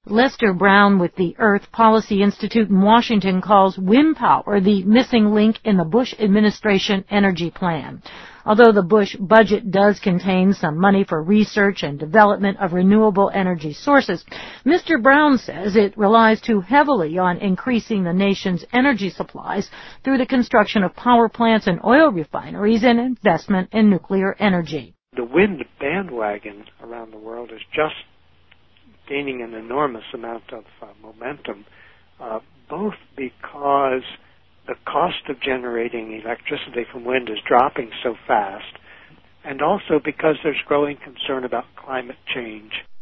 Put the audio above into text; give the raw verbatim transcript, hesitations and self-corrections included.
Lester Brown with the Earth Policy Institute in Washington calls wind power the missing link in the Bush administration energy plan. Although the Bush budget does contain some money for research and development of renewable energy sources, Mister Brown says it relies too heavily on increasing the nation's energy supplies through the construction of power plants and oil refineries and investment in nuclear energy. The wind bandwagon around the world is just gaining an enormous amount of uh, momentum, uh, both because the cost of generating electricity from wind is dropping so fast, and also because there's growing concern about climate change.